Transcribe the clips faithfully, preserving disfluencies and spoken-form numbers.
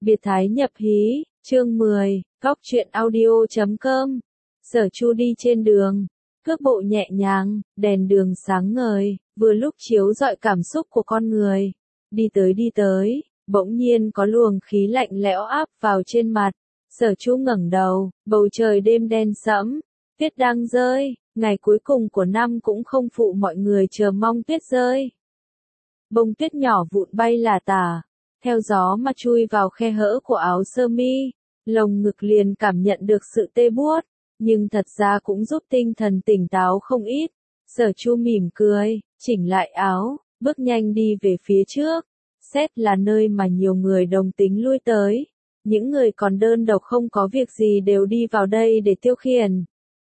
Biệt thái nhập hí, chương mười, góc truyện audio chấm com. Sở Chu đi trên đường, cước bộ nhẹ nhàng, đèn đường sáng ngời, vừa lúc chiếu rọi cảm xúc của con người. Đi tới đi tới, bỗng nhiên có luồng khí lạnh lẽo áp vào trên mặt. Sở Chu ngẩng đầu, bầu trời đêm đen sẫm, tuyết đang rơi, ngày cuối cùng của năm cũng không phụ mọi người chờ mong tuyết rơi. Bông tuyết nhỏ vụn bay lả tả, theo gió mà chui vào khe hở của áo sơ mi, lồng ngực liền cảm nhận được sự tê buốt, nhưng thật ra cũng giúp tinh thần tỉnh táo không ít. Sở Chu mỉm cười, chỉnh lại áo, bước nhanh đi về phía trước. Xét là nơi mà nhiều người đồng tính lui tới, những người còn đơn độc không có việc gì đều đi vào đây để tiêu khiển.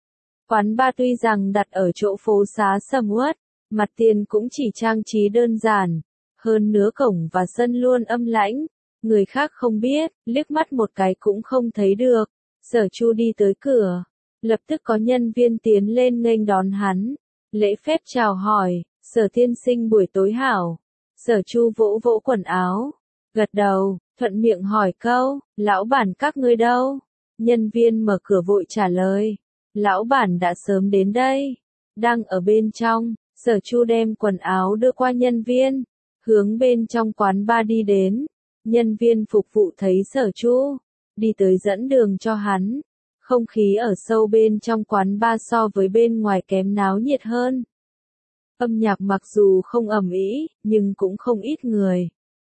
Quán bar tuy rằng đặt ở chỗ phố xá sầm uất, mặt tiền cũng chỉ trang trí đơn giản, hơn nữa cổng và sân luôn âm lãnh, người khác không biết, liếc mắt một cái cũng không thấy được. Sở Chu đi tới cửa, lập tức có nhân viên tiến lên nghênh đón hắn, lễ phép chào hỏi, Sở tiên sinh buổi tối hảo. Sở Chu vỗ vỗ quần áo, gật đầu, thuận miệng hỏi câu, lão bản các ngươi đâu? Nhân viên mở cửa vội trả lời, lão bản đã sớm đến đây, đang ở bên trong. Sở Chu đem quần áo đưa qua nhân viên, hướng bên trong quán bar đi đến. Nhân viên phục vụ thấy Sở Chu, đi tới dẫn đường cho hắn. Không khí ở sâu bên trong quán bar so với bên ngoài kém náo nhiệt hơn. Âm nhạc mặc dù không ầm ĩ, nhưng cũng không ít người.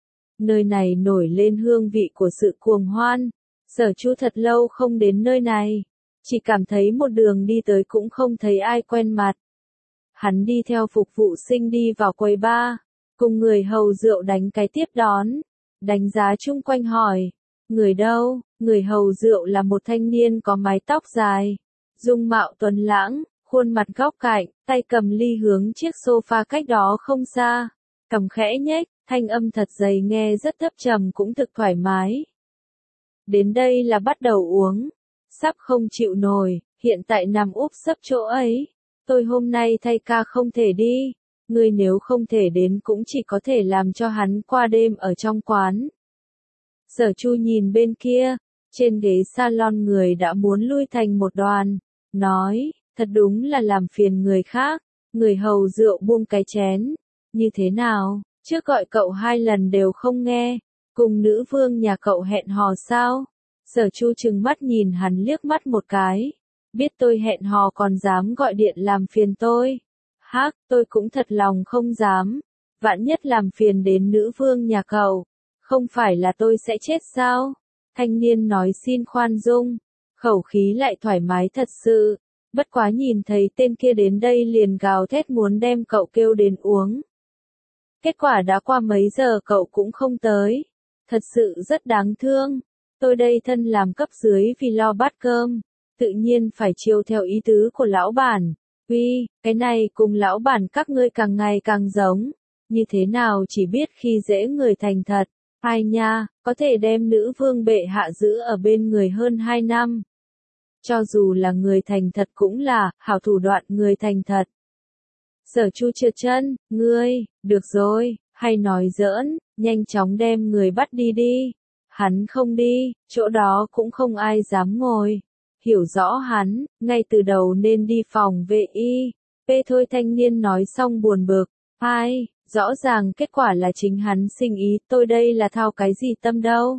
Nơi này nổi lên hương vị của sự cuồng hoan. Sở Chu thật lâu không đến nơi này, chỉ cảm thấy một đường đi tới cũng không thấy ai quen mặt. Hắn đi theo phục vụ sinh đi vào quầy bar, cùng người hầu rượu đánh cái tiếp đón, đánh giá chung quanh hỏi, người đâu? Người hầu rượu là một thanh niên có mái tóc dài, dung mạo tuấn lãng, khuôn mặt góc cạnh, tay cầm ly hướng chiếc sofa cách đó không xa, cằm khẽ nhếch, thanh âm thật dày nghe rất thấp trầm cũng thực thoải mái. Đến đây là bắt đầu uống, sắp không chịu nổi, hiện tại nằm úp sấp chỗ ấy. Tôi hôm nay thay ca không thể đi, ngươi nếu không thể đến cũng chỉ có thể làm cho hắn qua đêm ở trong quán. Sở Chu nhìn bên kia, trên ghế salon người đã muốn lui thành một đoàn, nói, thật đúng là làm phiền người khác. Người hầu rượu buông cái chén, như thế nào, trước gọi cậu hai lần đều không nghe, cùng nữ vương nhà cậu hẹn hò sao? Sở Chu trừng mắt nhìn hắn liếc mắt một cái. Biết tôi hẹn hò còn dám gọi điện làm phiền tôi. Hắc, tôi cũng thật lòng không dám. Vạn nhất làm phiền đến nữ vương nhà cậu. Không phải là tôi sẽ chết sao? Thanh niên nói xin khoan dung. Khẩu khí lại thoải mái thật sự. Bất quá nhìn thấy tên kia đến đây liền gào thét muốn đem cậu kêu đến uống. Kết quả đã qua mấy giờ cậu cũng không tới. Thật sự rất đáng thương. Tôi đây thân làm cấp dưới vì lo bát cơm. Tự nhiên phải chiều theo ý tứ của lão bản. Uy, cái này cùng lão bản các ngươi càng ngày càng giống. Như thế nào chỉ biết khi dễ người thành thật. Ai nha, có thể đem nữ vương bệ hạ giữ ở bên người hơn hai năm. Cho dù là người thành thật cũng là, hảo thủ đoạn người thành thật. Sở Chu trượt chân, ngươi, được rồi, hay nói giỡn, nhanh chóng đem người bắt đi đi. Hắn không đi, chỗ đó cũng không ai dám ngồi. Hiểu rõ hắn, ngay từ đầu nên đi phòng vệ y. Pê thôi thanh niên nói xong buồn bực. Ai, rõ ràng kết quả là chính hắn sinh ý, tôi đây là thao cái gì tâm đâu.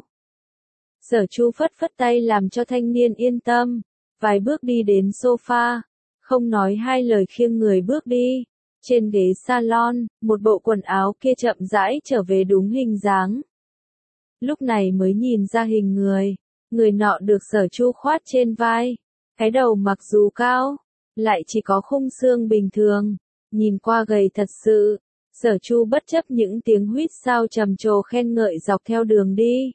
Sở Chu phất phất tay làm cho thanh niên yên tâm. Vài bước đi đến sofa, không nói hai lời khiêng người bước đi. Trên ghế salon, một bộ quần áo kia chậm rãi trở về đúng hình dáng. Lúc này mới nhìn ra hình người. Người nọ được Sở Chu khoát trên vai. Cái đầu mặc dù cao, lại chỉ có khung xương bình thường. Nhìn qua gầy thật sự. Sở Chu bất chấp những tiếng huýt sáo trầm trồ khen ngợi dọc theo đường đi.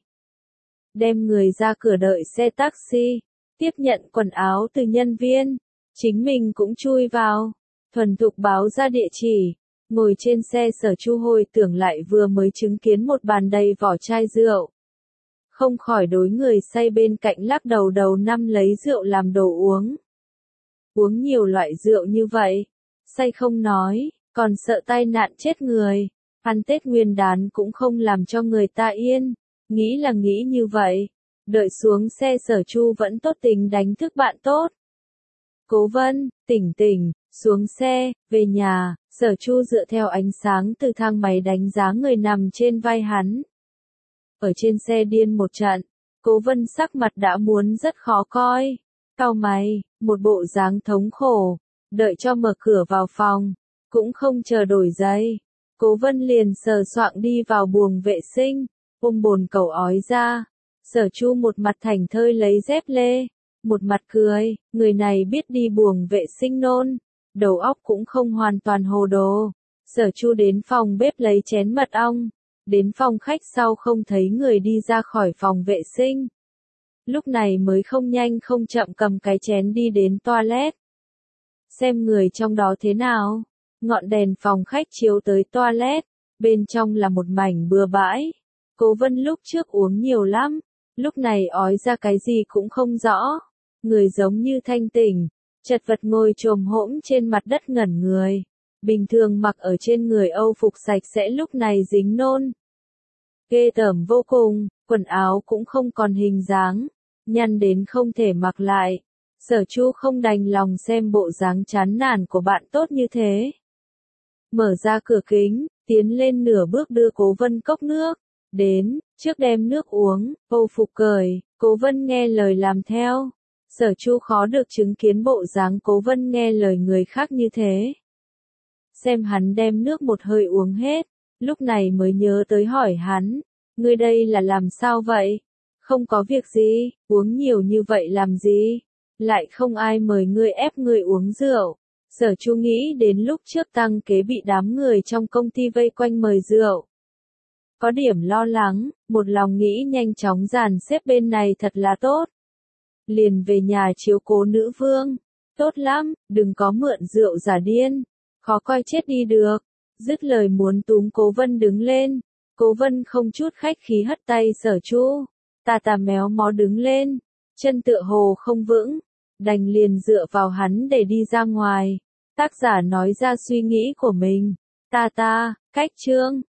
Đem người ra cửa đợi xe taxi. Tiếp nhận quần áo từ nhân viên. Chính mình cũng chui vào. Thuần thục báo ra địa chỉ. Ngồi trên xe Sở Chu hồi tưởng lại vừa mới chứng kiến một bàn đầy vỏ chai rượu. Không khỏi đối người say bên cạnh lắc đầu đầu năm lấy rượu làm đồ uống. Uống nhiều loại rượu như vậy, say không nói, còn sợ tai nạn chết người, ăn Tết Nguyên đán cũng không làm cho người ta yên. Nghĩ là nghĩ như vậy. Đợi xuống xe Sở Chu vẫn tốt tính đánh thức bạn tốt. Cố Vân, tỉnh tỉnh, xuống xe, về nhà, Sở Chu dựa theo ánh sáng từ thang máy đánh giá người nằm trên vai hắn. Ở trên xe điên một trận, Cố Vân sắc mặt đã muốn rất khó coi. Cau mày, một bộ dáng thống khổ, đợi cho mở cửa vào phòng, cũng không chờ đổi giày. Cố Vân liền sờ soạng đi vào buồng vệ sinh, ôm bồn cầu ói ra. Sở Chu một mặt thảnh thơi lấy dép lê, một mặt cười, người này biết đi buồng vệ sinh nôn, đầu óc cũng không hoàn toàn hồ đồ. Sở Chu đến phòng bếp lấy chén mật ong, đến phòng khách sau không thấy người đi ra khỏi phòng vệ sinh. Lúc này mới không nhanh không chậm cầm cái chén đi đến toilet. Xem người trong đó thế nào. Ngọn đèn phòng khách chiếu tới toilet, bên trong là một mảnh bừa bãi. Cố Vân lúc trước uống nhiều lắm, lúc này ói ra cái gì cũng không rõ. Người giống như thanh tỉnh, chật vật ngồi chồm hỗn trên mặt đất ngẩn người. Bình thường mặc ở trên người Âu phục sạch sẽ lúc này dính nôn. Ghê tởm vô cùng, quần áo cũng không còn hình dáng, nhăn đến không thể mặc lại. Sở Chu không đành lòng xem bộ dáng chán nản của bạn tốt như thế. Mở ra cửa kính, tiến lên nửa bước đưa Cố Vân cốc nước. Đến, trước đem nước uống, Âu phục cởi, Cố Vân nghe lời làm theo. Sở Chu khó được chứng kiến bộ dáng Cố Vân nghe lời người khác như thế. Xem hắn đem nước một hơi uống hết, lúc này mới nhớ tới hỏi hắn, ngươi đây là làm sao vậy? Không có việc gì, uống nhiều như vậy làm gì? Lại không ai mời ngươi ép ngươi uống rượu. Sở Chu nghĩ đến lúc trước Tăng Kế bị đám người trong công ty vây quanh mời rượu. Có điểm lo lắng, một lòng nghĩ nhanh chóng dàn xếp bên này thật là tốt. Liền về nhà chiếu cố nữ vương. Tốt lắm, đừng có mượn rượu giả điên. Khó coi chết đi được. Dứt lời muốn túm Cố Vân đứng lên. Cố Vân không chút khách khí hất tay Sở Chu. Tà tà méo mó đứng lên. Chân tựa hồ không vững. Đành liền dựa vào hắn để đi ra ngoài. Tác giả nói ra suy nghĩ của mình. Ta ta, cách chương.